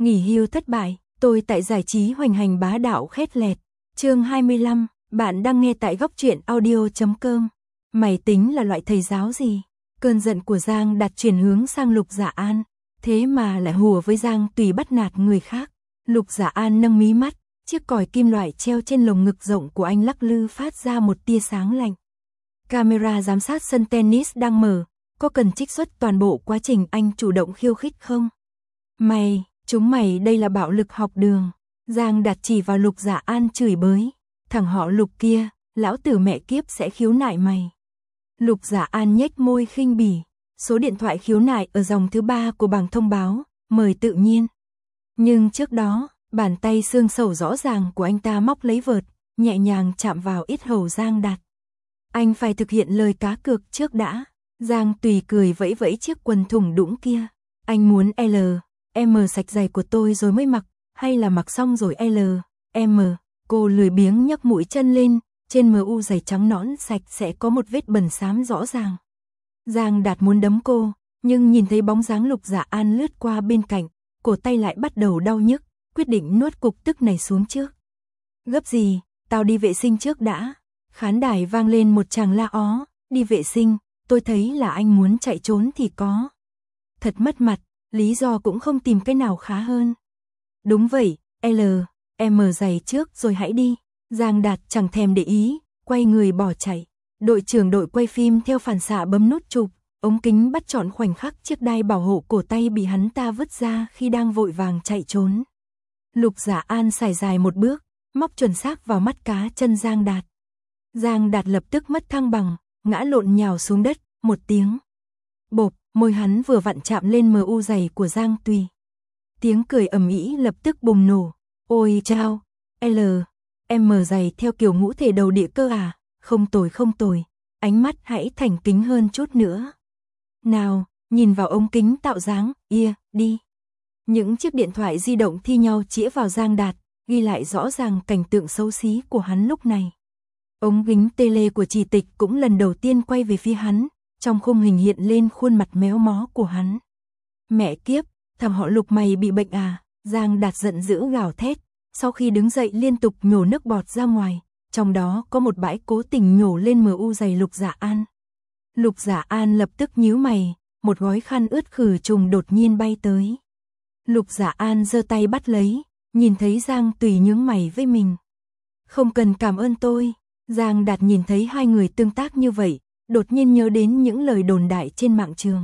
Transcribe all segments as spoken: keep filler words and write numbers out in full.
Nghỉ hưu thất bại, tôi tại giải trí hoành hành bá đạo khét lẹt. Chương hai mươi lăm, bạn đang nghe tại góc truyện audio chấm com. Mày tính là loại thầy giáo gì? Cơn giận của Giang Đạt chuyển hướng sang Lục Dạ An, thế mà lại hùa với Giang Tùy bắt nạt người khác. Lục Dạ An nâng mí mắt, chiếc còi kim loại treo trên lồng ngực rộng của anh lắc lư phát ra một tia sáng lạnh. Camera giám sát sân tennis đang mở, có cần trích xuất toàn bộ quá trình anh chủ động khiêu khích không? Mày, chúng mày đây là bạo lực học đường. Giang Đạt chỉ vào Lục Dạ An chửi bới. Thằng họ Lục kia, lão tử mẹ kiếp sẽ khiếu nại mày. Lục Dạ An nhếch môi khinh bỉ. Số điện thoại khiếu nại ở dòng thứ ba của bảng thông báo, mời tự nhiên. Nhưng trước đó, bàn tay xương sầu rõ ràng của anh ta móc lấy vợt, nhẹ nhàng chạm vào yết hầu Giang Đạt. Anh phải thực hiện lời cá cược trước đã. Giang Tùy cười vẫy vẫy chiếc quần thủng đũng kia. Anh muốn L, M sạch giày của tôi rồi mới mặc, hay là mặc xong rồi L, M? Cô lười biếng nhấc mũi chân lên, trên em u giày trắng nõn sạch sẽ có một vết bẩn xám rõ ràng. Giang Đạt muốn đấm cô, nhưng nhìn thấy bóng dáng Lục Dạ An lướt qua bên cạnh, cổ tay lại bắt đầu đau nhức, quyết định nuốt cục tức này xuống trước. Gấp gì, tao đi vệ sinh trước đã. Khán đài vang lên một tràng la ó, đi vệ sinh, tôi thấy là anh muốn chạy trốn thì có. Thật mất mặt, lý do cũng không tìm cái nào khá hơn. Đúng vậy, L, M giày trước rồi hãy đi. Giang Đạt chẳng thèm để ý, quay người bỏ chạy. Đội trưởng đội quay phim theo phản xạ bấm nút chụp, ống kính bắt trọn khoảnh khắc chiếc đai bảo hộ cổ tay bị hắn ta vứt ra khi đang vội vàng chạy trốn. Lục Dạ An sải dài một bước, móc chuẩn xác vào mắt cá chân Giang Đạt. Giang Đạt lập tức mất thăng bằng, ngã lộn nhào xuống đất, một tiếng. Bộp, môi hắn vừa vặn chạm lên em u giày của Giang Tùy. Tiếng cười ầm ĩ lập tức bùng nổ. Ôi chao, L, M giày theo kiểu ngũ thể đầu địa cơ à, không tồi không tồi, ánh mắt hãy thành kính hơn chút nữa. Nào, nhìn vào ống kính tạo dáng, ia, đi. Những chiếc điện thoại di động thi nhau chĩa vào Giang Đạt, ghi lại rõ ràng cảnh tượng xấu xí của hắn lúc này. Ống kính tele của Chỉ Tịch cũng lần đầu tiên quay về phía hắn, trong khung hình hiện lên khuôn mặt méo mó của hắn. Mẹ kiếp, thằng họ Lục mày bị bệnh à? Giang Đạt giận dữ gào thét, sau khi đứng dậy liên tục nhổ nước bọt ra ngoài, trong đó có một bãi cố tình nhổ lên em u giày Lục Dạ An. Lục Dạ An lập tức nhíu mày, một gói khăn ướt khử trùng đột nhiên bay tới. Lục Dạ An giơ tay bắt lấy, nhìn thấy Giang Tùy nhướng mày với mình. Không cần cảm ơn tôi. Giang Đạt nhìn thấy hai người tương tác như vậy, đột nhiên nhớ đến những lời đồn đại trên mạng trường.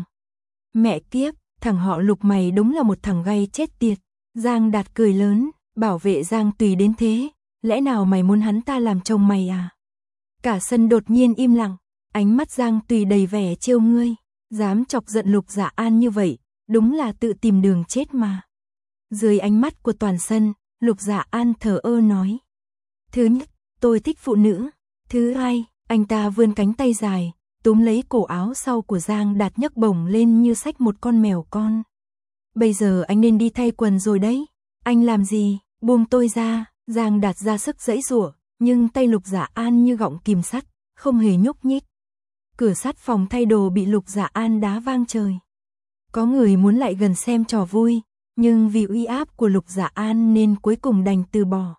Mẹ kiếp, thằng họ Lục mày đúng là một thằng gay chết tiệt. Giang Đạt cười lớn, bảo vệ Giang Tùy đến thế, lẽ nào mày muốn hắn ta làm chồng mày à? Cả sân đột nhiên im lặng, ánh mắt Giang Tùy đầy vẻ trêu ngươi, dám chọc giận Lục Dạ An như vậy, đúng là tự tìm đường chết mà. Dưới ánh mắt của toàn sân, Lục Dạ An thờ ơ nói. Thứ nhất, tôi thích phụ nữ. Thứ hai, anh ta vươn cánh tay dài, túm lấy cổ áo sau của Giang Đạt nhấc bổng lên như xách một con mèo con. Bây giờ anh nên đi thay quần rồi đấy. Anh làm gì? Buông tôi ra. Giang Đạt ra sức giãy giụa, nhưng tay Lục Dạ An như gọng kìm sắt, không hề nhúc nhích. Cửa sắt phòng thay đồ bị Lục Dạ An đá vang trời. Có người muốn lại gần xem trò vui, nhưng vì uy áp của Lục Dạ An nên cuối cùng đành từ bỏ.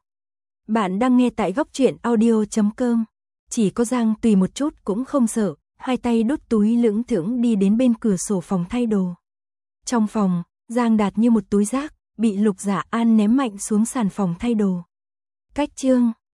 Bạn đang nghe tại góc truyện audio chấm com. Chỉ có Giang Tùy một chút cũng không sợ, hai tay đút túi lững thững đi đến bên cửa sổ phòng thay đồ. Trong phòng, Giang Đạt như một túi rác, bị Lục Dạ An ném mạnh xuống sàn phòng thay đồ. Cách chương